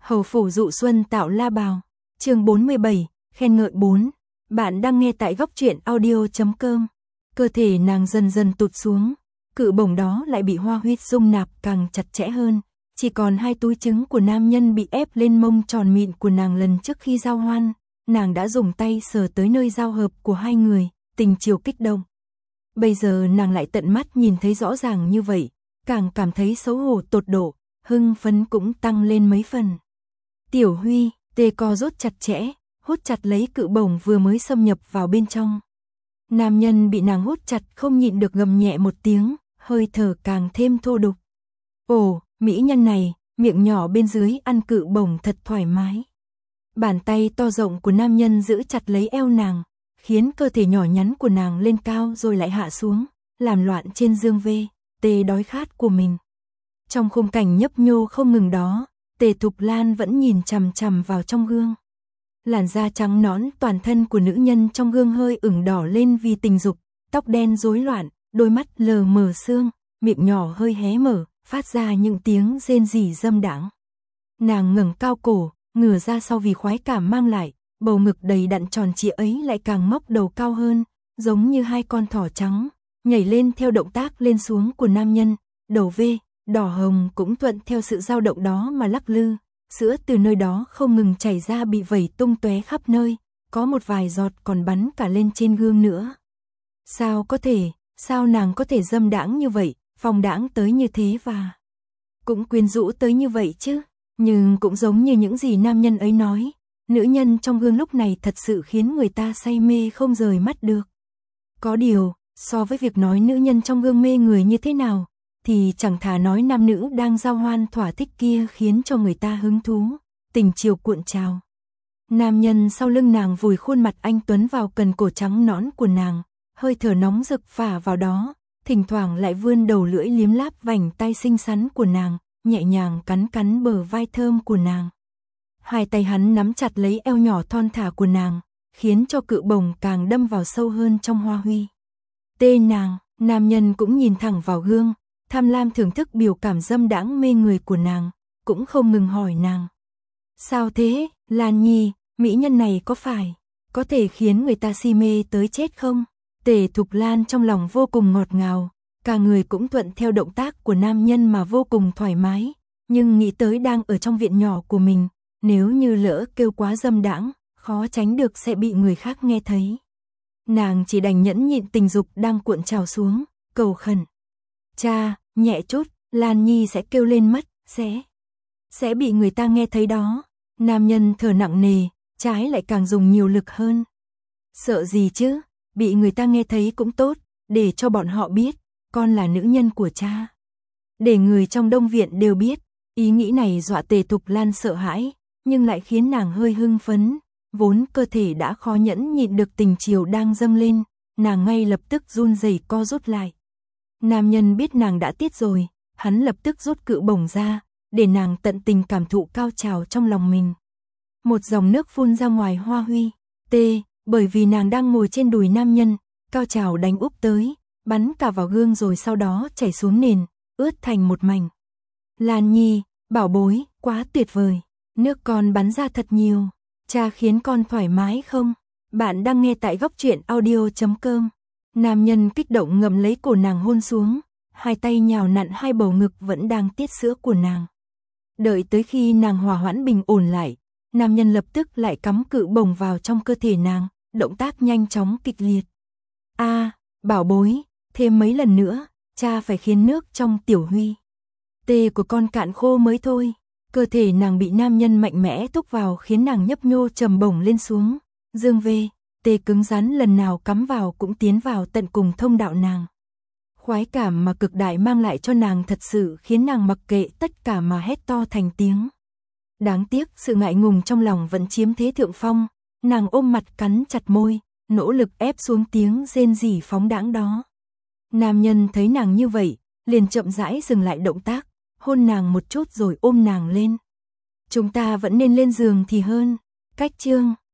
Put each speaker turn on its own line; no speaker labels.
Hầu phủ dụ xuân tạo la bào. Chương 47, khen ngợi 4. Bạn đang nghe tại góc truyện audio.com. Cơ thể nàng dần dần tụt xuống, cự bổng đó lại bị hoa huyết dung nạp càng chặt chẽ hơn, chỉ còn hai túi trứng của nam nhân bị ép lên mông tròn mịn của nàng lần trước khi giao hoan, nàng đã dùng tay sờ tới nơi giao hợp của hai người, tình chiều kích động. Bây giờ nàng lại tận mắt nhìn thấy rõ ràng như vậy, càng cảm thấy xấu hổ tột độ, hưng phấn cũng tăng lên mấy phần. Tiểu Huy, tê co rút chặt chẽ, hút chặt lấy cự bổng vừa mới xâm nhập vào bên trong. Nam nhân bị nàng hút chặt không nhịn được gầm nhẹ một tiếng, hơi thở càng thêm thô đục. Ồ, mỹ nhân này, miệng nhỏ bên dưới ăn cự bổng thật thoải mái. Bàn tay to rộng của nam nhân giữ chặt lấy eo nàng, khiến cơ thể nhỏ nhắn của nàng lên cao rồi lại hạ xuống, làm loạn trên dương vê, tê đói khát của mình. Trong khung cảnh nhấp nhô không ngừng đó, Tề Thục Lan vẫn nhìn chằm chằm vào trong gương. Làn da trắng nõn toàn thân của nữ nhân trong gương hơi ửng đỏ lên vì tình dục, tóc đen rối loạn, đôi mắt lờ mờ sương, miệng nhỏ hơi hé mở, phát ra những tiếng rên rỉ dâm đãng. Nàng ngẩng cao cổ, ngửa ra sau vì khoái cảm mang lại, bầu ngực đầy đặn tròn trịa ấy lại càng móc đầu cao hơn, giống như hai con thỏ trắng, nhảy lên theo động tác lên xuống của nam nhân, đầu vê, đỏ hồng cũng thuận theo sự dao động đó mà lắc lư, sữa từ nơi đó không ngừng chảy ra bị vẩy tung tóe khắp nơi, có một vài giọt còn bắn cả lên trên gương nữa. Sao nàng có thể dâm đãng như vậy, phong đãng tới như thế và cũng quyến rũ tới như vậy chứ, nhưng cũng giống như những gì nam nhân ấy nói, nữ nhân trong gương lúc này thật sự khiến người ta say mê không rời mắt được. Có điều, so với việc nói nữ nhân trong gương mê người như thế nào, thì chẳng thà nói nam nữ đang giao hoan thỏa thích kia khiến cho người ta hứng thú, tình chiều cuộn trào. Nam nhân sau lưng nàng vùi khuôn mặt anh tuấn vào cần cổ trắng nõn của nàng, hơi thở nóng rực phả vào đó, thỉnh thoảng lại vươn đầu lưỡi liếm láp vành tay xinh xắn của nàng, nhẹ nhàng cắn cắn bờ vai thơm của nàng. Hai tay hắn nắm chặt lấy eo nhỏ thon thả của nàng, khiến cho cự bổng càng đâm vào sâu hơn trong hoa huy. Tê nàng, nam nhân cũng nhìn thẳng vào gương, tham lam thưởng thức biểu cảm dâm đãng mê người của nàng, cũng không ngừng hỏi nàng. Sao thế, Lan Nhi, mỹ nhân này có thể khiến người ta si mê tới chết không? Tề Thục Lan trong lòng vô cùng ngọt ngào, cả người cũng thuận theo động tác của nam nhân mà vô cùng thoải mái, nhưng nghĩ tới đang ở trong viện nhỏ của mình, nếu như lỡ kêu quá dâm đãng, khó tránh được sẽ bị người khác nghe thấy. Nàng chỉ đành nhẫn nhịn tình dục đang cuộn trào xuống, cầu khẩn. Cha, nhẹ chút, Lan Nhi sẽ kêu lên mất, sẽ bị người ta nghe thấy đó. Nam nhân thở nặng nề, trái lại càng dùng nhiều lực hơn. Sợ gì chứ, bị người ta nghe thấy cũng tốt, để cho bọn họ biết, con là nữ nhân của cha. Để người trong Đông Viện đều biết, ý nghĩ này dọa Tề Thục Lan sợ hãi, nhưng lại khiến nàng hơi hưng phấn, vốn cơ thể đã khó nhẫn nhịn được tình chiều đang dâng lên, nàng ngay lập tức run rẩy co rút lại. Nam nhân biết nàng đã tiết rồi, hắn lập tức rút cự bổng ra, để nàng tận tình cảm thụ cao trào trong lòng mình. Một dòng nước phun ra ngoài hoa huy, bởi vì nàng đang ngồi trên đùi nam nhân, cao trào đánh úp tới, bắn cả vào gương rồi sau đó chảy xuống nền, ướt thành một mảnh. Lan Nhi, bảo bối, quá tuyệt vời, nước con bắn ra thật nhiều, cha khiến con thoải mái không? Bạn đang nghe tại góc truyện audio.com. Nam nhân kích động ngậm lấy cổ nàng hôn xuống, hai tay nhào nặn hai bầu ngực vẫn đang tiết sữa của nàng. Đợi tới khi nàng hòa hoãn bình ổn lại, nam nhân lập tức lại cắm cự bổng vào trong cơ thể nàng, động tác nhanh chóng kịch liệt. Bảo bối, thêm mấy lần nữa, cha phải khiến nước trong Tiểu Huy. Tê của con cạn khô mới thôi. Cơ thể nàng bị nam nhân mạnh mẽ thúc vào khiến nàng nhấp nhô trầm bổng lên xuống, dương vê, tê cứng rắn lần nào cắm vào cũng tiến vào tận cùng thông đạo nàng. Khoái cảm mà cực đại mang lại cho nàng thật sự khiến nàng mặc kệ tất cả mà hét to thành tiếng. Đáng tiếc sự ngại ngùng trong lòng vẫn chiếm thế thượng phong, nàng ôm mặt cắn chặt môi, nỗ lực ép xuống tiếng rên rỉ phóng đãng đó. Nam nhân thấy nàng như vậy, liền chậm rãi dừng lại động tác, hôn nàng một chút rồi ôm nàng lên. Chúng ta vẫn nên lên giường thì hơn. Cách chương